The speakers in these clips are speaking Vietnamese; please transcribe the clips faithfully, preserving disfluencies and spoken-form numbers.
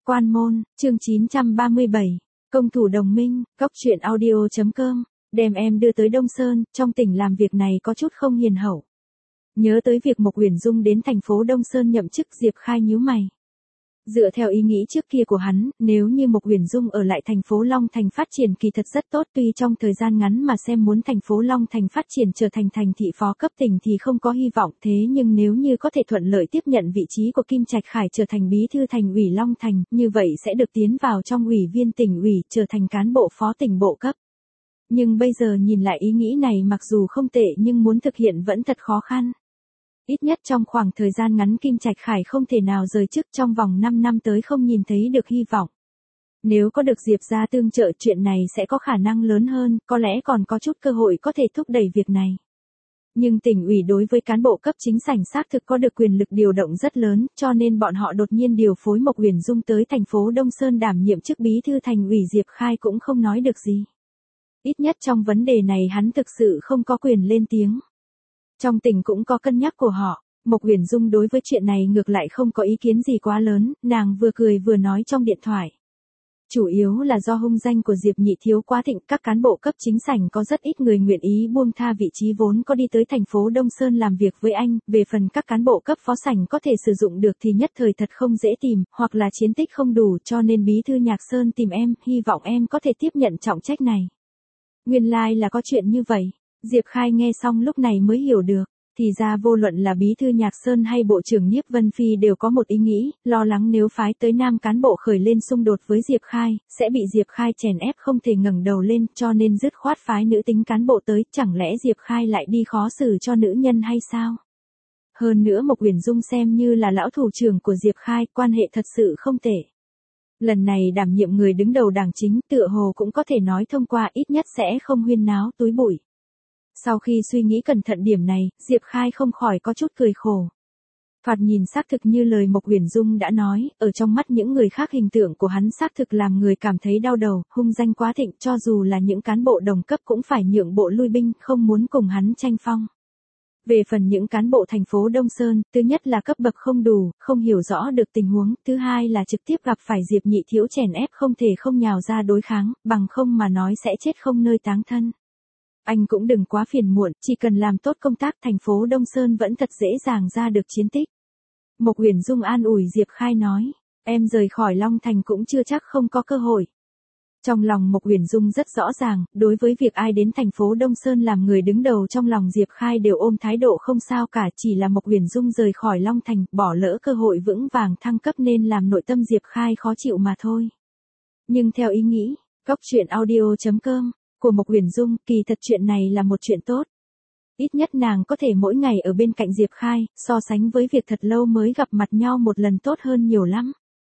Quan môn, chương chín trăm ba mươi bảy, công thủ đồng minh, góc truyện audio.com, đem em đưa tới Đông Sơn, trong tỉnh làm việc này có chút không hiền hậu. Nhớ tới việc Mộc Uyển Dung đến thành phố Đông Sơn nhậm chức, Diệp Khai nhíu mày. Dựa theo ý nghĩ trước kia của hắn, nếu như Mộc Uyển Dung ở lại thành phố Long Thành phát triển kỳ thật rất tốt, tuy trong thời gian ngắn mà xem muốn thành phố Long Thành phát triển trở thành thành thị phó cấp tỉnh thì không có hy vọng, thế nhưng nếu như có thể thuận lợi tiếp nhận vị trí của Kim Trạch Khải trở thành bí thư thành ủy Long Thành, như vậy sẽ được tiến vào trong ủy viên tỉnh ủy, trở thành cán bộ phó tỉnh bộ cấp. Nhưng bây giờ nhìn lại ý nghĩ này mặc dù không tệ nhưng muốn thực hiện vẫn thật khó khăn. Ít nhất trong khoảng thời gian ngắn Kim Trạch Khải không thể nào rời chức, trong vòng năm năm tới không nhìn thấy được hy vọng. Nếu có được Diệp gia tương trợ, chuyện này sẽ có khả năng lớn hơn, có lẽ còn có chút cơ hội có thể thúc đẩy việc này. Nhưng tỉnh ủy đối với cán bộ cấp chính sảnh xác thực có được quyền lực điều động rất lớn, cho nên bọn họ đột nhiên điều phối Mộc Uyển Dung tới thành phố Đông Sơn đảm nhiệm chức bí thư thành ủy, Diệp Khai cũng không nói được gì. Ít nhất trong vấn đề này hắn thực sự không có quyền lên tiếng. Trong tỉnh cũng có cân nhắc của họ, Mộc Uyển Dung đối với chuyện này ngược lại không có ý kiến gì quá lớn, nàng vừa cười vừa nói trong điện thoại. Chủ yếu là do hung danh của Diệp Nhị Thiếu quá thịnh, các cán bộ cấp chính sảnh có rất ít người nguyện ý buông tha vị trí vốn có đi tới thành phố Đông Sơn làm việc với anh, về phần các cán bộ cấp phó sảnh có thể sử dụng được thì nhất thời thật không dễ tìm, hoặc là chiến tích không đủ, cho nên bí thư Nhạc Sơn tìm em, hy vọng em có thể tiếp nhận trọng trách này. Nguyên lai like là có chuyện như vậy. Diệp Khai nghe xong lúc này mới hiểu được, thì ra vô luận là bí thư Nhạc Sơn hay bộ trưởng Nhiếp Vân Phi đều có một ý nghĩ, lo lắng nếu phái tới nam cán bộ khởi lên xung đột với Diệp Khai, sẽ bị Diệp Khai chèn ép không thể ngẩng đầu lên, cho nên dứt khoát phái nữ tính cán bộ tới, chẳng lẽ Diệp Khai lại đi khó xử cho nữ nhân hay sao? Hơn nữa Mộc Uyển Dung xem như là lão thủ trưởng của Diệp Khai, quan hệ thật sự không tệ. Lần này đảm nhiệm người đứng đầu đảng chính, tựa hồ cũng có thể nói thông qua, ít nhất sẽ không huyên náo túi bụi. Sau khi suy nghĩ cẩn thận điểm này, Diệp Khai không khỏi có chút cười khổ. Thoạt nhìn xác thực như lời Mộc Uyển Dung đã nói, ở trong mắt những người khác hình tượng của hắn xác thực làm người cảm thấy đau đầu, hung danh quá thịnh, cho dù là những cán bộ đồng cấp cũng phải nhượng bộ lui binh, không muốn cùng hắn tranh phong. Về phần những cán bộ thành phố Đông Sơn, thứ nhất là cấp bậc không đủ, không hiểu rõ được tình huống, thứ hai là trực tiếp gặp phải Diệp Nhị Thiếu chèn ép không thể không nhào ra đối kháng, bằng không mà nói sẽ chết không nơi táng thân. Anh cũng đừng quá phiền muộn, chỉ cần làm tốt công tác thành phố Đông Sơn vẫn thật dễ dàng ra được chiến tích. Mộc Uyển Dung an ủi Diệp Khai nói, em rời khỏi Long Thành cũng chưa chắc không có cơ hội. Trong lòng Mộc Uyển Dung rất rõ ràng, đối với việc ai đến thành phố Đông Sơn làm người đứng đầu trong lòng Diệp Khai đều ôm thái độ không sao cả, chỉ là Mộc Uyển Dung rời khỏi Long Thành, bỏ lỡ cơ hội vững vàng thăng cấp nên làm nội tâm Diệp Khai khó chịu mà thôi. Nhưng theo ý nghĩ, góc truyện audio.com của Mộc Uyển Dung, kỳ thật chuyện này là một chuyện tốt. Ít nhất nàng có thể mỗi ngày ở bên cạnh Diệp Khai, so sánh với việc thật lâu mới gặp mặt nhau một lần tốt hơn nhiều lắm.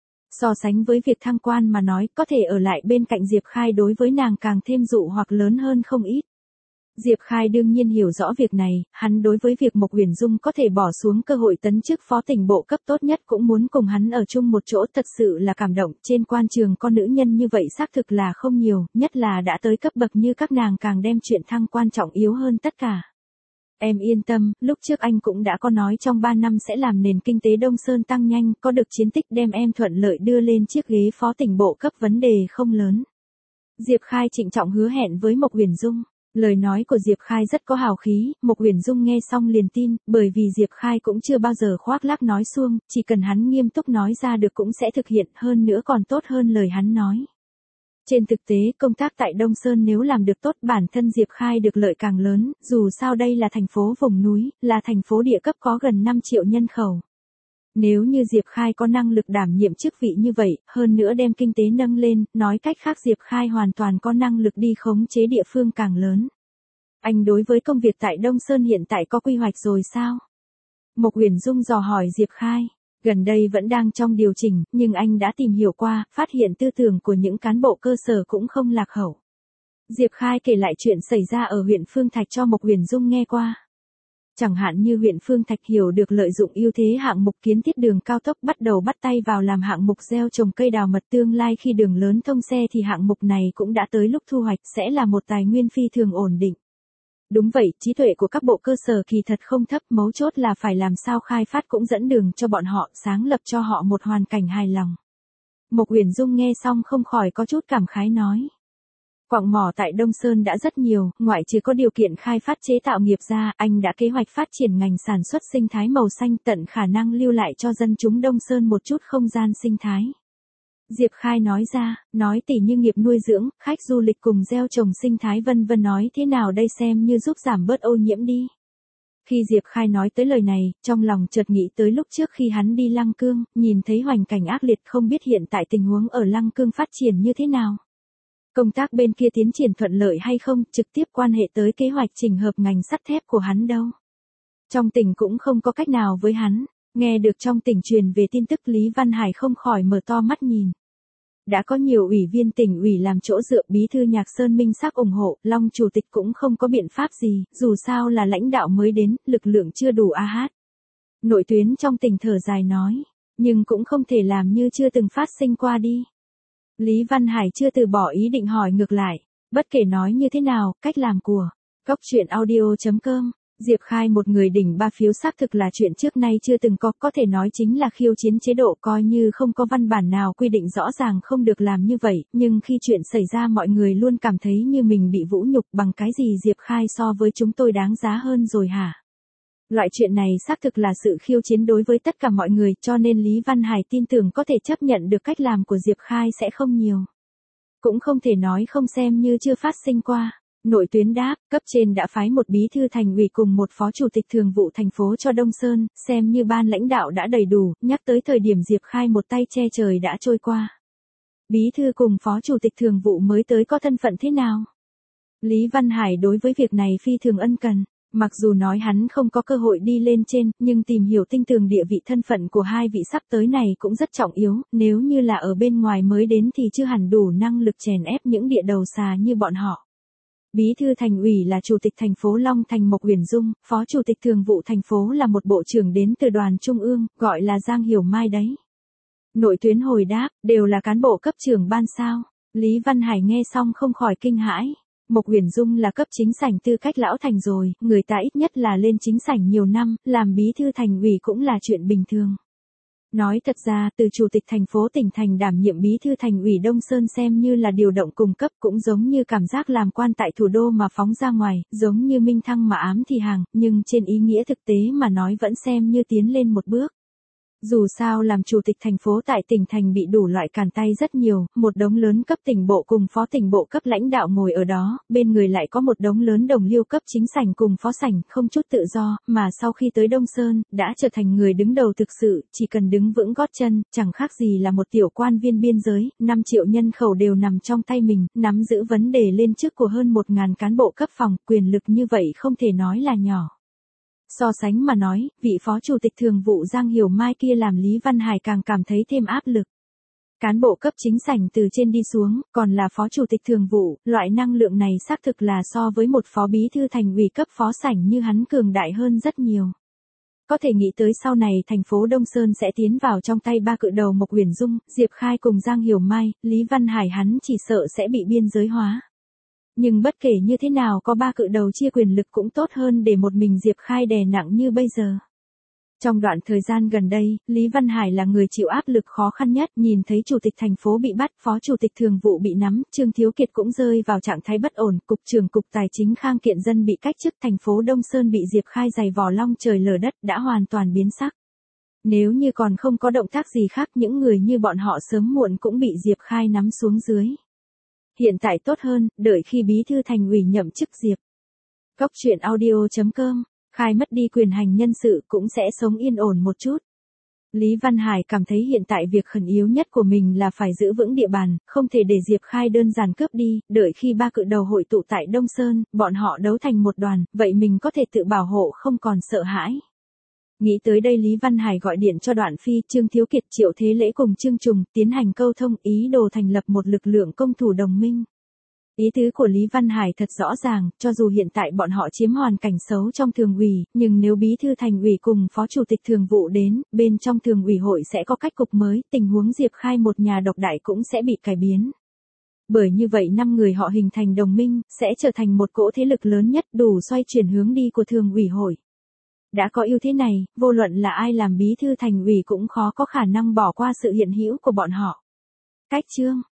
So sánh với việc thăng quan mà nói, có thể ở lại bên cạnh Diệp Khai đối với nàng càng thêm dụ hoặc lớn hơn không ít. Diệp Khai đương nhiên hiểu rõ việc này, hắn đối với việc Mộc Uyển Dung có thể bỏ xuống cơ hội tấn chức phó tỉnh bộ cấp tốt nhất cũng muốn cùng hắn ở chung một chỗ, thật sự là cảm động, trên quan trường con nữ nhân như vậy xác thực là không nhiều, nhất là đã tới cấp bậc như các nàng càng đem chuyện thăng quan trọng yếu hơn tất cả. Em yên tâm, lúc trước anh cũng đã có nói trong ba năm sẽ làm nền kinh tế Đông Sơn tăng nhanh, có được chiến tích đem em thuận lợi đưa lên chiếc ghế phó tỉnh bộ cấp, vấn đề không lớn. Diệp Khai trịnh trọng hứa hẹn với Mộc Uyển Dung. Lời nói của Diệp Khai rất có hào khí, Mộc Uyển Dung nghe xong liền tin, bởi vì Diệp Khai cũng chưa bao giờ khoác lác nói suông, chỉ cần hắn nghiêm túc nói ra được cũng sẽ thực hiện, hơn nữa còn tốt hơn lời hắn nói. Trên thực tế, công tác tại Đông Sơn nếu làm được tốt, bản thân Diệp Khai được lợi càng lớn, dù sao đây là thành phố vùng núi, là thành phố địa cấp có gần năm triệu nhân khẩu. Nếu như Diệp Khai có năng lực đảm nhiệm chức vị như vậy, hơn nữa đem kinh tế nâng lên, nói cách khác Diệp Khai hoàn toàn có năng lực đi khống chế địa phương càng lớn. Anh đối với công việc tại Đông Sơn hiện tại có quy hoạch rồi sao? Mộc Uyển Dung dò hỏi Diệp Khai. Gần đây vẫn đang trong điều chỉnh, nhưng anh đã tìm hiểu qua, phát hiện tư tưởng của những cán bộ cơ sở cũng không lạc hậu. Diệp Khai kể lại chuyện xảy ra ở huyện Phương Thạch cho Mộc Uyển Dung nghe qua. Chẳng hạn như huyện Phương Thạch hiểu được lợi dụng ưu thế hạng mục kiến thiết đường cao tốc, bắt đầu bắt tay vào làm hạng mục gieo trồng cây đào mật, tương lai khi đường lớn thông xe thì hạng mục này cũng đã tới lúc thu hoạch, sẽ là một tài nguyên phi thường ổn định. Đúng vậy, trí tuệ của các bộ cơ sở kỳ thật không thấp, mấu chốt là phải làm sao khai phát cũng dẫn đường cho bọn họ, sáng lập cho họ một hoàn cảnh hài lòng. Mộc Uyển Dung nghe xong không khỏi có chút cảm khái nói. Quặng mỏ tại Đông Sơn đã rất nhiều, ngoại trừ có điều kiện khai phát chế tạo nghiệp ra, anh đã kế hoạch phát triển ngành sản xuất sinh thái màu xanh tận khả năng lưu lại cho dân chúng Đông Sơn một chút không gian sinh thái. Diệp Khai nói ra, nói tỉ như nghiệp nuôi dưỡng, khách du lịch cùng gieo trồng sinh thái vân vân nói thế nào đây xem như giúp giảm bớt ô nhiễm đi. Khi Diệp Khai nói tới lời này, trong lòng chợt nghĩ tới lúc trước khi hắn đi Lăng Cương, nhìn thấy hoành cảnh ác liệt không biết hiện tại tình huống ở Lăng Cương phát triển như thế nào. Công tác bên kia tiến triển thuận lợi hay không, trực tiếp quan hệ tới kế hoạch chỉnh hợp ngành sắt thép của hắn đâu. Trong tỉnh cũng không có cách nào với hắn, nghe được trong tỉnh truyền về tin tức Lý Văn Hải không khỏi mở to mắt nhìn. Đã có nhiều ủy viên tỉnh ủy làm chỗ dựa, bí thư Nhạc Sơn minh xác ủng hộ, Long chủ tịch cũng không có biện pháp gì, dù sao là lãnh đạo mới đến, lực lượng chưa đủ a hát. Nội tuyến trong tỉnh thở dài nói, nhưng cũng không thể làm như chưa từng phát sinh qua đi. Lý Văn Hải chưa từ bỏ ý định hỏi ngược lại, bất kể nói như thế nào, cách làm của Cốc truyện audio chấm com, Diệp Khai một người đỉnh ba phiếu xác thực là chuyện trước nay chưa từng có, có thể nói chính là khiêu chiến chế độ, coi như không có văn bản nào quy định rõ ràng không được làm như vậy, nhưng khi chuyện xảy ra mọi người luôn cảm thấy như mình bị vũ nhục, bằng cái gì Diệp Khai so với chúng tôi đáng giá hơn rồi hả? Loại chuyện này xác thực là sự khiêu chiến đối với tất cả mọi người, cho nên Lý Văn Hải tin tưởng có thể chấp nhận được cách làm của Diệp Khai sẽ không nhiều. Cũng không thể nói không xem như chưa phát sinh qua. Nội tuyến đáp, cấp trên đã phái một bí thư thành ủy cùng một phó chủ tịch thường vụ thành phố cho Đông Sơn, xem như ban lãnh đạo đã đầy đủ, nhắc tới thời điểm Diệp Khai một tay che trời đã trôi qua. Bí thư cùng phó chủ tịch thường vụ mới tới có thân phận thế nào? Lý Văn Hải đối với việc này phi thường ân cần. Mặc dù nói hắn không có cơ hội đi lên trên, nhưng tìm hiểu tinh tường địa vị thân phận của hai vị sắp tới này cũng rất trọng yếu, nếu như là ở bên ngoài mới đến thì chưa hẳn đủ năng lực chèn ép những địa đầu xà như bọn họ. Bí thư thành ủy là chủ tịch thành phố Long Thành Mộc Uyển Dung, phó chủ tịch thường vụ thành phố là một bộ trưởng đến từ đoàn trung ương, gọi là Giang Hiểu Mai đấy. Nội tuyến hồi đáp, đều là cán bộ cấp trưởng ban sao. Lý Văn Hải nghe xong không khỏi kinh hãi. Mộc Uyển Dung là cấp chính sảnh tư cách lão thành rồi, người ta ít nhất là lên chính sảnh nhiều năm, làm bí thư thành ủy cũng là chuyện bình thường. Nói thật ra, từ chủ tịch thành phố tỉnh thành đảm nhiệm bí thư thành ủy Đông Sơn xem như là điều động cùng cấp, cũng giống như cảm giác làm quan tại thủ đô mà phóng ra ngoài, giống như minh thăng mà ám thì hàng, nhưng trên ý nghĩa thực tế mà nói vẫn xem như tiến lên một bước. Dù sao làm chủ tịch thành phố tại tỉnh thành bị đủ loại cản tay rất nhiều, một đống lớn cấp tỉnh bộ cùng phó tỉnh bộ cấp lãnh đạo ngồi ở đó, bên người lại có một đống lớn đồng liêu cấp chính sảnh cùng phó sảnh, không chút tự do, mà sau khi tới Đông Sơn, đã trở thành người đứng đầu thực sự, chỉ cần đứng vững gót chân, chẳng khác gì là một tiểu quan viên biên giới, năm triệu nhân khẩu đều nằm trong tay mình, nắm giữ vấn đề lên chức của hơn một nghìn cán bộ cấp phòng, quyền lực như vậy không thể nói là nhỏ. So sánh mà nói, vị phó chủ tịch thường vụ Giang Hiểu Mai kia làm Lý Văn Hải càng cảm thấy thêm áp lực. Cán bộ cấp chính sảnh từ trên đi xuống, còn là phó chủ tịch thường vụ, loại năng lượng này xác thực là so với một phó bí thư thành ủy cấp phó sảnh như hắn cường đại hơn rất nhiều. Có thể nghĩ tới sau này thành phố Đông Sơn sẽ tiến vào trong tay ba cự đầu Mộc Uyển Dung, Diệp Khai cùng Giang Hiểu Mai, Lý Văn Hải hắn chỉ sợ sẽ bị biên giới hóa. Nhưng bất kể như thế nào có ba cự đầu chia quyền lực cũng tốt hơn để một mình Diệp Khai đè nặng như bây giờ. Trong đoạn thời gian gần đây, Lý Văn Hải là người chịu áp lực khó khăn nhất, nhìn thấy chủ tịch thành phố bị bắt, phó chủ tịch thường vụ bị nắm, Trương Thiếu Kiệt cũng rơi vào trạng thái bất ổn, cục trưởng cục tài chính Khang Kiện Dân bị cách chức, thành phố Đông Sơn bị Diệp Khai giày vò long trời lở đất, đã hoàn toàn biến sắc. Nếu như còn không có động tác gì khác, những người như bọn họ sớm muộn cũng bị Diệp Khai nắm xuống dưới. Hiện tại tốt hơn, đợi khi bí thư thành ủy nhậm chức Diệp. Cốc truyện audio chấm com, Khai mất đi quyền hành nhân sự cũng sẽ sống yên ổn một chút. Lý Văn Hải cảm thấy hiện tại việc khẩn yếu nhất của mình là phải giữ vững địa bàn, không thể để Diệp Khai đơn giản cướp đi, đợi khi ba cự đầu hội tụ tại Đông Sơn, bọn họ đấu thành một đoàn, vậy mình có thể tự bảo hộ không còn sợ hãi. Nghĩ tới đây Lý Văn Hải gọi điện cho Đoạn Phi, Trương Thiếu Kiệt, Triệu Thế Lễ cùng Trương Trùng, tiến hành câu thông ý đồ thành lập một lực lượng công thủ đồng minh. Ý tứ của Lý Văn Hải thật rõ ràng, cho dù hiện tại bọn họ chiếm hoàn cảnh xấu trong thường ủy, nhưng nếu bí thư thành ủy cùng phó chủ tịch thường vụ đến, bên trong thường ủy hội sẽ có cách cục mới, tình huống Diệp Khai một nhà độc đại cũng sẽ bị cải biến. Bởi như vậy năm người họ hình thành đồng minh, sẽ trở thành một cỗ thế lực lớn nhất đủ xoay chuyển hướng đi của thường ủy hội. Đã có ưu thế này, vô luận là ai làm bí thư thành ủy cũng khó có khả năng bỏ qua sự hiện hữu của bọn họ. Cách chương